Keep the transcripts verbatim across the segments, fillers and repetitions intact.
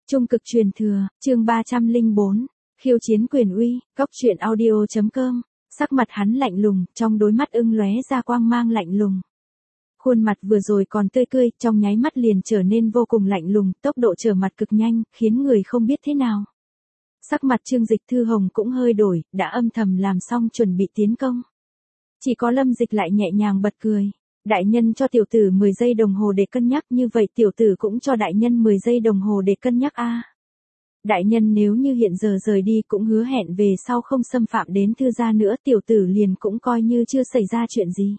Trung cực truyền thừa, chương ba trăm lẻ bốn, khiêu chiến quyền uy, góc truyện audio chấm com. Sắc mặt hắn lạnh lùng, trong đôi mắt ưng lóe ra quang mang lạnh lùng. Khuôn mặt vừa rồi còn tươi cười, trong nháy mắt liền trở nên vô cùng lạnh lùng, tốc độ trở mặt cực nhanh, khiến người không biết thế nào. Sắc mặt Trương Dịch Thư Hồng cũng hơi đổi, đã âm thầm làm xong chuẩn bị tiến công. Chỉ có Lâm Dịch lại nhẹ nhàng bật cười. Đại nhân cho tiểu tử mười giây đồng hồ để cân nhắc, như vậy tiểu tử cũng cho đại nhân mười giây đồng hồ để cân nhắc a. Đại nhân nếu như hiện giờ rời đi cũng hứa hẹn về sau không xâm phạm đến thư gia nữa, tiểu tử liền cũng coi như chưa xảy ra chuyện gì.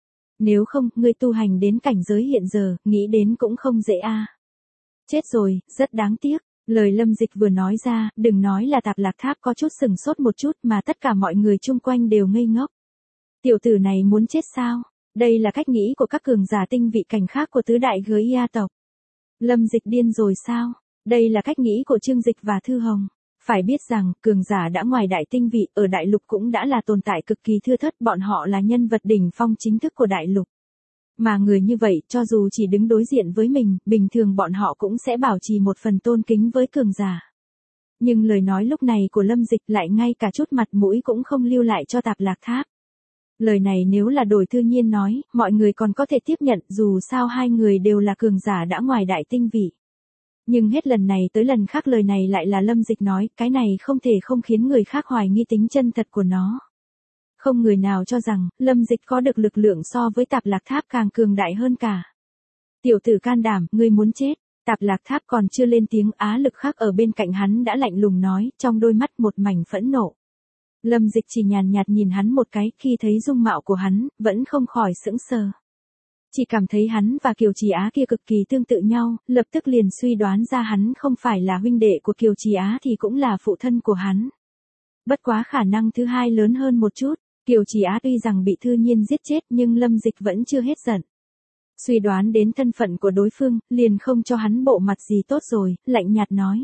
Nếu không, ngươi tu hành đến cảnh giới hiện giờ, nghĩ đến cũng không dễ a. Chết rồi, rất đáng tiếc. Lời Lâm Dịch vừa nói ra, đừng nói là Tạp Lạc Tháp có chút sừng sốt một chút mà tất cả mọi người chung quanh đều ngây ngốc. Tiểu tử này muốn chết sao? Đây là cách nghĩ của các cường giả tinh vị cảnh khác của tứ đại Gia tộc. Lâm Dịch điên rồi sao? Đây là cách nghĩ của Trương Dịch và Thư Hồng. Phải biết rằng, cường giả đã ngoài đại tinh vị, ở đại lục cũng đã là tồn tại cực kỳ thưa thớt, bọn họ là nhân vật đỉnh phong chính thức của đại lục. Mà người như vậy, cho dù chỉ đứng đối diện với mình, bình thường bọn họ cũng sẽ bảo trì một phần tôn kính với cường giả. Nhưng lời nói lúc này của Lâm Dịch lại ngay cả chút mặt mũi cũng không lưu lại cho Tạp Lạc Tháp. Lời này nếu là đổi Thư Nhiên nói, mọi người còn có thể tiếp nhận, dù sao hai người đều là cường giả đã ngoài đại tinh vị. Nhưng hết lần này tới lần khác lời này lại là Lâm Dịch nói, cái này không thể không khiến người khác hoài nghi tính chân thật của nó. Không người nào cho rằng, Lâm Dịch có được lực lượng so với Tạp Lạc Tháp càng cường đại hơn cả. Tiểu tử can đảm, ngươi muốn chết. Tạp Lạc Tháp còn chưa lên tiếng, Á Lực Khắc ở bên cạnh hắn đã lạnh lùng nói, trong đôi mắt một mảnh phẫn nộ. Lâm Dịch chỉ nhàn nhạt nhìn hắn một cái, khi thấy dung mạo của hắn, vẫn không khỏi sững sờ. Chỉ cảm thấy hắn và Kiều Trì Á kia cực kỳ tương tự nhau, lập tức liền suy đoán ra hắn không phải là huynh đệ của Kiều Trì Á thì cũng là phụ thân của hắn. Bất quá khả năng thứ hai lớn hơn một chút, Kiều Trì Á tuy rằng bị Thư Nhiên giết chết nhưng Lâm Dịch vẫn chưa hết giận. Suy đoán đến thân phận của đối phương, liền không cho hắn bộ mặt gì tốt rồi, lạnh nhạt nói.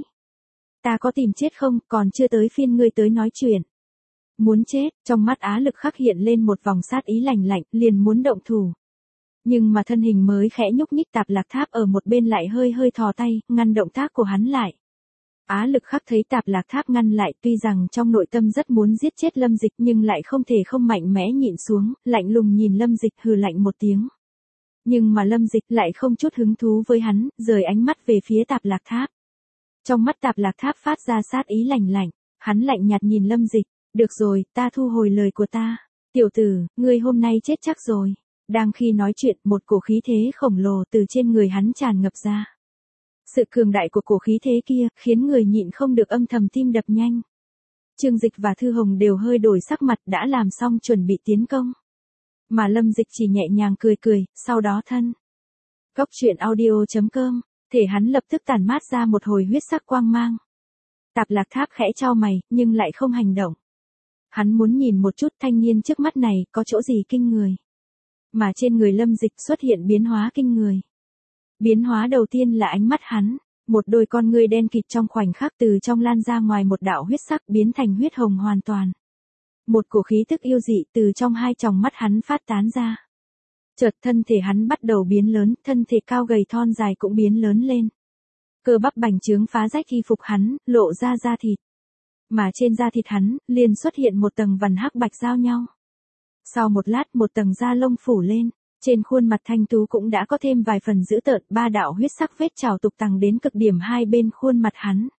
Ta có tìm chết không, còn chưa tới phiên ngươi tới nói chuyện. Muốn chết, trong mắt Á Lực Khắc hiện lên một vòng sát ý lạnh lạnh, liền muốn động thủ. Nhưng mà thân hình mới khẽ nhúc nhích, Tạp Lạc Tháp ở một bên lại hơi hơi thò tay, ngăn động tác của hắn lại. Á Lực Khắc thấy Tạp Lạc Tháp ngăn lại, tuy rằng trong nội tâm rất muốn giết chết Lâm Dịch nhưng lại không thể không mạnh mẽ nhịn xuống, lạnh lùng nhìn Lâm Dịch hừ lạnh một tiếng. Nhưng mà Lâm Dịch lại không chút hứng thú với hắn, rời ánh mắt về phía Tạp Lạc Tháp. Trong mắt Tạp Lạc Tháp phát ra sát ý lạnh lạnh, hắn lạnh nhạt nhìn Lâm Dịch. Được rồi, ta thu hồi lời của ta. Tiểu tử, ngươi hôm nay chết chắc rồi. Đang khi nói chuyện, một cổ khí thế khổng lồ từ trên người hắn tràn ngập ra. Sự cường đại của cổ khí thế kia, khiến người nhịn không được âm thầm tim đập nhanh. Trương Dịch và Thư Hồng đều hơi đổi sắc mặt, đã làm xong chuẩn bị tiến công. Mà Lâm Dịch chỉ nhẹ nhàng cười cười, sau đó thân. Góc truyện audio chấm com, thể hắn lập tức tản mát ra một hồi huyết sắc quang mang. Tạp Lạc Tháp khẽ chau mày, nhưng lại không hành động. Hắn muốn nhìn một chút thanh niên trước mắt này có chỗ gì kinh người. Mà trên người Lâm Dịch xuất hiện biến hóa kinh người. Biến hóa đầu tiên là ánh mắt hắn, một đôi con ngươi đen kịt trong khoảnh khắc từ trong lan ra ngoài một đạo huyết sắc biến thành huyết hồng hoàn toàn. Một cổ khí tức yêu dị từ trong hai tròng mắt hắn phát tán ra. Chợt thân thể hắn bắt đầu biến lớn, thân thể cao gầy thon dài cũng biến lớn lên. Cơ bắp bành trướng phá rách y phục hắn, lộ ra da thịt. Mà trên da thịt hắn, liền xuất hiện một tầng vằn hắc bạch giao nhau. Sau một lát một tầng da lông phủ lên, trên khuôn mặt thanh tú cũng đã có thêm vài phần dữ tợn, ba đạo huyết sắc vết trào tục tằng đến cực điểm hai bên khuôn mặt hắn.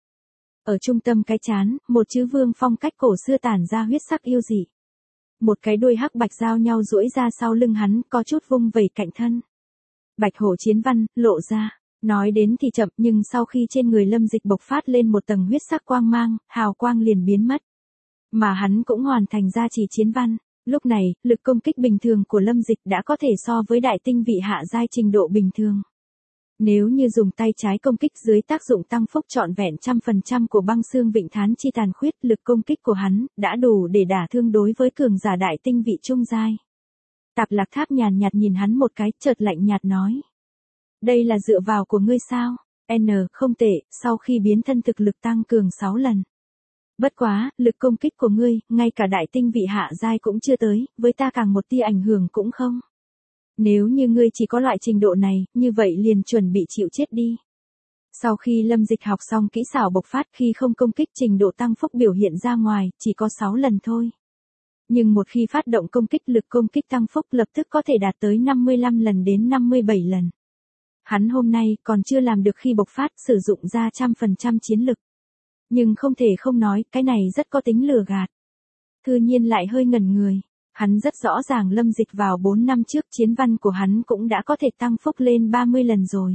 Ở trung tâm cái trán, một chữ vương phong cách cổ xưa tản ra huyết sắc yêu dị. Một cái đuôi hắc bạch giao nhau duỗi ra sau lưng hắn, có chút vung vẩy cạnh thân. Bạch hổ chiến văn, lộ ra. Nói đến thì chậm, nhưng sau khi trên người Lâm Dịch bộc phát lên một tầng huyết sắc quang mang, hào quang liền biến mất. Mà hắn cũng hoàn thành gia trì chiến văn. Lúc này, lực công kích bình thường của Lâm Dịch đã có thể so với đại tinh vị hạ giai trình độ bình thường. Nếu như dùng tay trái công kích dưới tác dụng tăng phúc trọn vẹn trăm phần trăm của băng xương vịnh thán chi tàn khuyết, lực công kích của hắn đã đủ để đả thương đối với cường giả đại tinh vị trung giai. Tạp Lạc Tháp nhàn nhạt nhìn hắn một cái, chợt lạnh nhạt nói. Đây là dựa vào của ngươi sao? N, không tệ, sau khi biến thân thực lực tăng cường sáu lần. Bất quá, lực công kích của ngươi, ngay cả đại tinh vị hạ giai cũng chưa tới, với ta càng một tia ảnh hưởng cũng không. Nếu như ngươi chỉ có loại trình độ này, như vậy liền chuẩn bị chịu chết đi. Sau khi Lâm Dịch học xong kỹ xảo bộc phát khi không công kích trình độ tăng phúc biểu hiện ra ngoài, chỉ có sáu lần thôi. Nhưng một khi phát động công kích lực công kích tăng phúc lập tức có thể đạt tới năm mươi lăm lần đến năm mươi bảy lần. Hắn hôm nay còn chưa làm được khi bộc phát sử dụng ra trăm phần trăm chiến lực. Nhưng không thể không nói, cái này rất có tính lừa gạt. Thư Nhiên lại hơi ngẩn người. Hắn rất rõ ràng Lâm Dịch vào bốn năm trước chiến văn của hắn cũng đã có thể tăng phúc lên ba mươi lần rồi.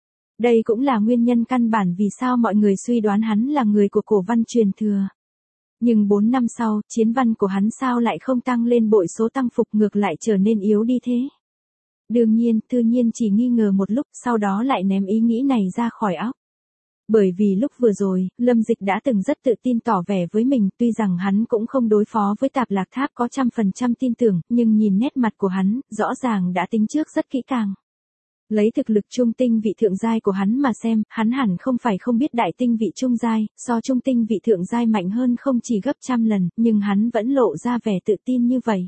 Đây cũng là nguyên nhân căn bản vì sao mọi người suy đoán hắn là người của cổ văn truyền thừa. Nhưng bốn năm sau, chiến văn của hắn sao lại không tăng lên bội số tăng phục ngược lại trở nên yếu đi thế? Đương nhiên, Thư Nhiên chỉ nghi ngờ một lúc, sau đó lại ném ý nghĩ này ra khỏi óc. Bởi vì lúc vừa rồi, Lâm Dịch đã từng rất tự tin tỏ vẻ với mình, tuy rằng hắn cũng không đối phó với Tạp Lạc Tháp có trăm phần trăm tin tưởng, nhưng nhìn nét mặt của hắn, rõ ràng đã tính trước rất kỹ càng. Lấy thực lực trung tinh vị thượng giai của hắn mà xem, hắn hẳn không phải không biết đại tinh vị trung giai, so trung tinh vị thượng giai mạnh hơn không chỉ gấp trăm lần, nhưng hắn vẫn lộ ra vẻ tự tin như vậy.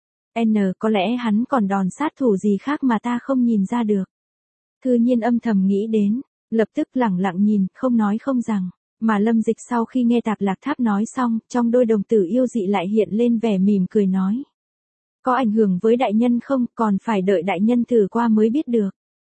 N có lẽ hắn còn đòn sát thủ gì khác mà ta không nhìn ra được. Thư Nhiên âm thầm nghĩ đến, lập tức lẳng lặng nhìn, không nói không rằng. Mà Lâm Dịch sau khi nghe Tạp Lạc Tháp nói xong, trong đôi đồng tử yêu dị lại hiện lên vẻ mỉm cười nói. Có ảnh hưởng với đại nhân không, còn phải đợi đại nhân thử qua mới biết được.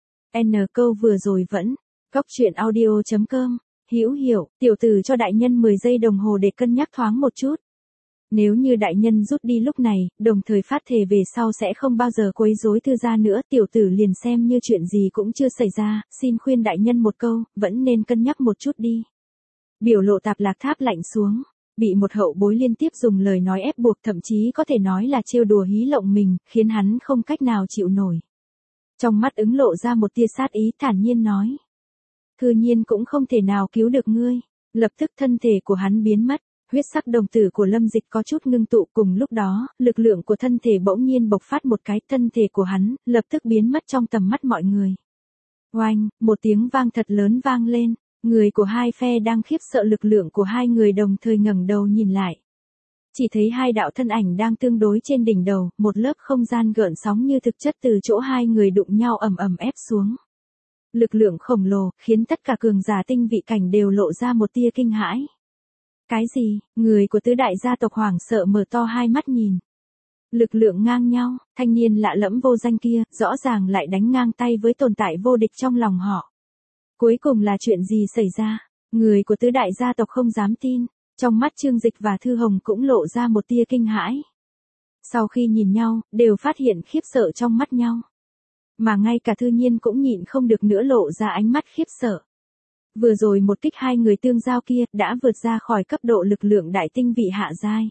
N câu vừa rồi vẫn, góc truyện audio chấm com, hữu hiểu, tiểu tử cho đại nhân mười giây đồng hồ để cân nhắc thoáng một chút. Nếu như đại nhân rút đi lúc này, đồng thời phát thề về sau sẽ không bao giờ quấy rối thư gia nữa, tiểu tử liền xem như chuyện gì cũng chưa xảy ra, xin khuyên đại nhân một câu, vẫn nên cân nhắc một chút đi. Biểu lộ Tạp Lạc Tháp lạnh xuống, bị một hậu bối liên tiếp dùng lời nói ép buộc thậm chí có thể nói là trêu đùa hí lộng mình, khiến hắn không cách nào chịu nổi. Trong mắt ứng lộ ra một tia sát ý thản nhiên nói. Thư Nhiên cũng không thể nào cứu được ngươi, lập tức thân thể của hắn biến mất. Huyết sắc đồng tử của Lâm Dịch có chút ngưng tụ, cùng lúc đó, lực lượng của thân thể bỗng nhiên bộc phát một cái, thân thể của hắn, lập tức biến mất trong tầm mắt mọi người. Oanh, một tiếng vang thật lớn vang lên, người của hai phe đang khiếp sợ lực lượng của hai người đồng thời ngẩng đầu nhìn lại. Chỉ thấy hai đạo thân ảnh đang tương đối trên đỉnh đầu, một lớp không gian gợn sóng như thực chất từ chỗ hai người đụng nhau ầm ầm ép xuống. Lực lượng khổng lồ, khiến tất cả cường giả tinh vị cảnh đều lộ ra một tia kinh hãi. Cái gì? Người của tứ đại gia tộc hoảng sợ mở to hai mắt nhìn. Lực lượng ngang nhau, thanh niên lạ lẫm vô danh kia, rõ ràng lại đánh ngang tay với tồn tại vô địch trong lòng họ. Cuối cùng là chuyện gì xảy ra? Người của tứ đại gia tộc không dám tin, trong mắt Trương Dịch và Thư Hồng cũng lộ ra một tia kinh hãi. Sau khi nhìn nhau, đều phát hiện khiếp sợ trong mắt nhau. Mà ngay cả Thư Nhiên cũng nhịn không được nữa lộ ra ánh mắt khiếp sợ. Vừa rồi một kích hai người tương giao kia đã vượt ra khỏi cấp độ lực lượng đại tinh vị hạ giai.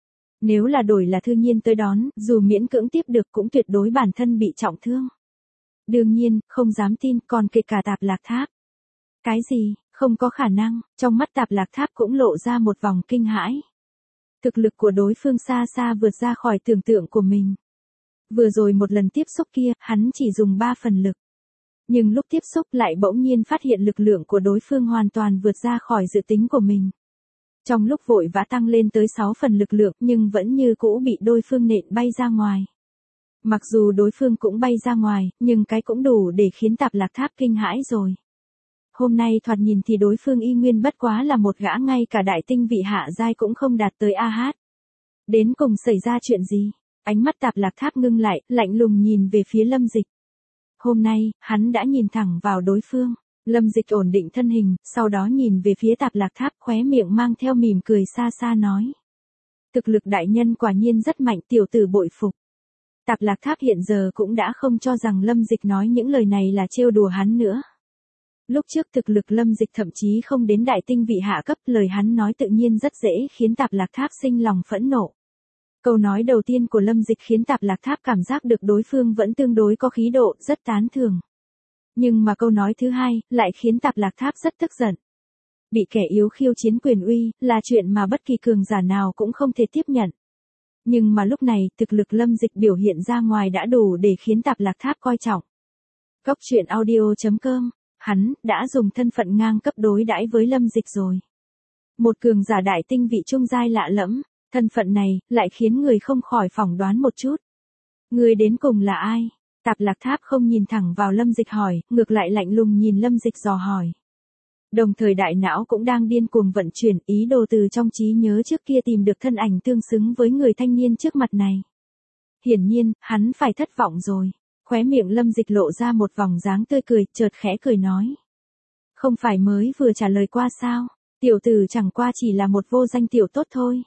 Nếu là đổi là Thư Nhiên tới đón, dù miễn cưỡng tiếp được cũng tuyệt đối bản thân bị trọng thương. Đương nhiên, không dám tin, còn kể cả Tạp Lạc Tháp. Cái gì? Không có khả năng, trong mắt Tạp Lạc Tháp cũng lộ ra một vòng kinh hãi. Thực lực của đối phương xa xa vượt ra khỏi tưởng tượng của mình. Vừa rồi một lần tiếp xúc kia, hắn chỉ dùng ba phần lực. Nhưng lúc tiếp xúc lại bỗng nhiên phát hiện lực lượng của đối phương hoàn toàn vượt ra khỏi dự tính của mình. Trong lúc vội vã tăng lên tới sáu phần lực lượng nhưng vẫn như cũ bị đối phương nện bay ra ngoài. Mặc dù đối phương cũng bay ra ngoài, nhưng cái cũng đủ để khiến Tạp Lạc Tháp kinh hãi rồi. Hôm nay thoạt nhìn thì đối phương y nguyên bất quá là một gã ngay cả đại tinh vị hạ giai cũng không đạt tới a hát. Đến cùng xảy ra chuyện gì? Ánh mắt Tạp Lạc Tháp ngưng lại, lạnh lùng nhìn về phía Lâm Dịch. Hôm nay, hắn đã nhìn thẳng vào đối phương. Lâm Dịch ổn định thân hình, sau đó nhìn về phía Tạp Lạc Tháp, khóe miệng mang theo mỉm cười xa xa nói. Thực lực đại nhân quả nhiên rất mạnh, tiểu tử bội phục. Tạp Lạc Tháp hiện giờ cũng đã không cho rằng Lâm Dịch nói những lời này là trêu đùa hắn nữa. Lúc trước thực lực Lâm Dịch thậm chí không đến đại tinh vị hạ cấp, lời hắn nói tự nhiên rất dễ khiến Tạp Lạc Tháp sinh lòng phẫn nộ. Câu nói đầu tiên của Lâm Dịch khiến Tạp Lạc Tháp cảm giác được đối phương vẫn tương đối có khí độ, rất tán thưởng. Nhưng mà câu nói thứ hai, lại khiến Tạp Lạc Tháp rất tức giận. Bị kẻ yếu khiêu chiến quyền uy, là chuyện mà bất kỳ cường giả nào cũng không thể tiếp nhận. Nhưng mà lúc này, thực lực Lâm Dịch biểu hiện ra ngoài đã đủ để khiến Tạp Lạc Tháp coi trọng. Góc truyện audio chấm com, hắn, đã dùng thân phận ngang cấp đối đãi với Lâm Dịch rồi. Một cường giả đại tinh vị trung giai lạ lẫm. Thân phận này, lại khiến người không khỏi phỏng đoán một chút. Người đến cùng là ai? Tạp Lạc Tháp không nhìn thẳng vào Lâm Dịch hỏi, ngược lại lạnh lùng nhìn Lâm Dịch dò hỏi. Đồng thời đại não cũng đang điên cuồng vận chuyển ý đồ từ trong trí nhớ trước kia tìm được thân ảnh tương xứng với người thanh niên trước mặt này. Hiển nhiên, hắn phải thất vọng rồi. Khóe miệng Lâm Dịch lộ ra một vòng dáng tươi cười, chợt khẽ cười nói. Không phải mới vừa trả lời qua sao, tiểu tử chẳng qua chỉ là một vô danh tiểu tốt thôi.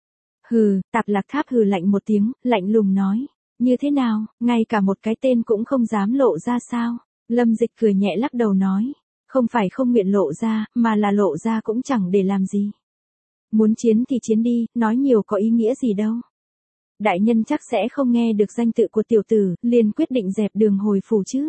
Hừ, Tạp Lạc Tháp hừ lạnh một tiếng, lạnh lùng nói. Như thế nào, ngay cả một cái tên cũng không dám lộ ra sao? Lâm Dịch cười nhẹ lắc đầu nói. Không phải không nguyện lộ ra, mà là lộ ra cũng chẳng để làm gì. Muốn chiến thì chiến đi, nói nhiều có ý nghĩa gì đâu. Đại nhân chắc sẽ không nghe được danh tự của tiểu tử, liền quyết định dẹp đường hồi phủ chứ.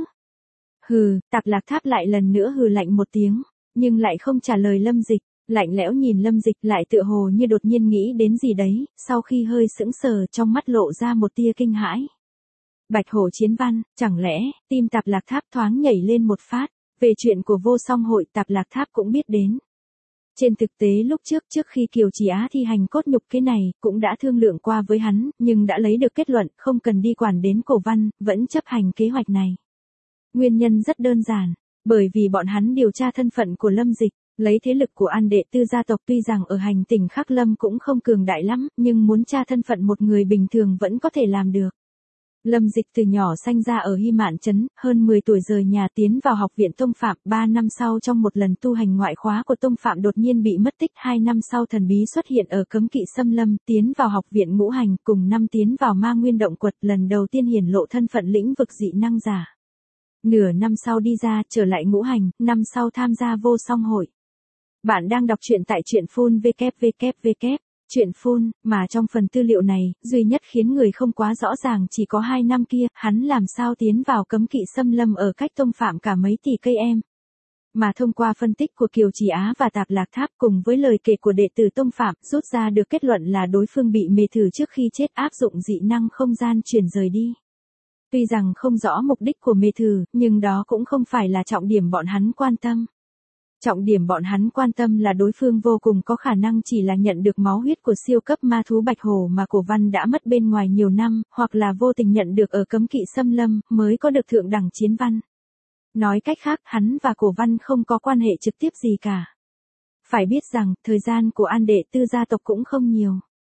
Hừ, Tạp Lạc Tháp lại lần nữa hừ lạnh một tiếng, nhưng lại không trả lời Lâm Dịch, lạnh lẽo nhìn Lâm Dịch lại tựa hồ như đột nhiên nghĩ đến gì đấy, sau khi hơi sững sờ trong mắt lộ ra một tia kinh hãi. Bạch Hổ Chiến Văn, chẳng lẽ, tim Tạp Lạc Tháp thoáng nhảy lên một phát, về chuyện của Vô Song Hội Tạp Lạc Tháp cũng biết đến. Trên thực tế lúc trước trước khi Kiều Trì Á thi hành cốt nhục cái này, cũng đã thương lượng qua với hắn, nhưng đã lấy được kết luận, không cần đi quản đến Cổ Văn, vẫn chấp hành kế hoạch này. Nguyên nhân rất đơn giản, bởi vì bọn hắn điều tra thân phận của Lâm Dịch, lấy thế lực của An Đệ Tư gia tộc tuy rằng ở hành tỉnh Khắc Lâm cũng không cường đại lắm, nhưng muốn tra thân phận một người bình thường vẫn có thể làm được. Lâm Dịch từ nhỏ sanh ra ở Hy Mạn Trấn, hơn mười tuổi rời nhà tiến vào học viện Tông Phạm, ba năm sau trong một lần tu hành ngoại khóa của Tông Phạm đột nhiên bị mất tích, hai năm sau thần bí xuất hiện ở Cấm Kỵ Xâm Lâm, tiến vào học viện Ngũ Hành, cùng năm tiến vào Ma Nguyên Động Quật, lần đầu tiên hiển lộ thân phận lĩnh vực dị năng giả. Nửa năm sau đi ra, trở lại Ngũ Hành, năm sau tham gia Vô Song Hội. Bạn đang đọc truyện tại truyện phun vê kép vê kép vê kép. Chuyện phun, mà trong phần tư liệu này, duy nhất khiến người không quá rõ ràng chỉ có hai năm kia, hắn làm sao tiến vào Cấm Kỵ Xâm Lâm ở cách Tông Phạm cả mấy tỷ cây em. Mà thông qua phân tích của Kiều Trì Á và Tạp Lạc Tháp cùng với lời kể của đệ tử Tông Phạm, rút ra được kết luận là đối phương bị mê thử trước khi chết áp dụng dị năng không gian chuyển rời đi. Tuy rằng không rõ mục đích của mê thử, nhưng đó cũng không phải là trọng điểm bọn hắn quan tâm. Trọng điểm bọn hắn quan tâm là đối phương vô cùng có khả năng chỉ là nhận được máu huyết của siêu cấp ma thú Bạch Hổ mà Cổ Văn đã mất bên ngoài nhiều năm, hoặc là vô tình nhận được ở Cấm Kỵ Xâm Lâm, mới có được thượng đẳng chiến văn. Nói cách khác, hắn và Cổ Văn không có quan hệ trực tiếp gì cả. Phải biết rằng, thời gian của An Đệ Tư gia tộc cũng không nhiều.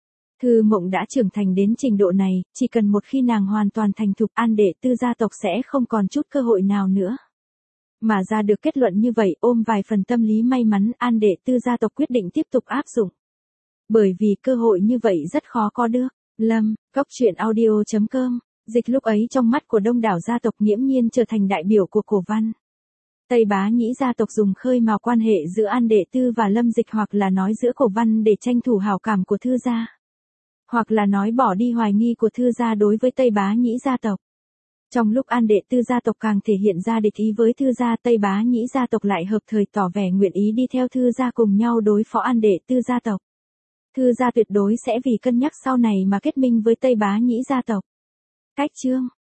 Thư Mộng đã trưởng thành đến trình độ này, chỉ cần một khi nàng hoàn toàn thành thục, An Đệ Tư gia tộc sẽ không còn chút cơ hội nào nữa. Mà ra được kết luận như vậy, ôm vài phần tâm lý may mắn, An Đệ Tư gia tộc quyết định tiếp tục áp dụng. Bởi vì cơ hội như vậy rất khó có được. Lâm, Cóc Truyện Audio chấm com, Dịch lúc ấy trong mắt của đông đảo gia tộc nghiễm nhiên trở thành đại biểu của Cổ Văn. Tây Bá Nhĩ gia tộc dùng khơi mào quan hệ giữa An Đệ Tư và Lâm Dịch, hoặc là nói giữa Cổ Văn để tranh thủ hảo cảm của Thư gia. Hoặc là nói bỏ đi hoài nghi của Thư gia đối với Tây Bá Nhĩ gia tộc. Trong lúc An Đệ Tư gia tộc càng thể hiện ra địch ý với Thư gia, Tây Bá Nhĩ gia tộc lại hợp thời tỏ vẻ nguyện ý đi theo Thư gia cùng nhau đối phó An Đệ Tư gia tộc. Thư gia tuyệt đối sẽ vì cân nhắc sau này mà kết minh với Tây Bá Nhĩ gia tộc. Cách chương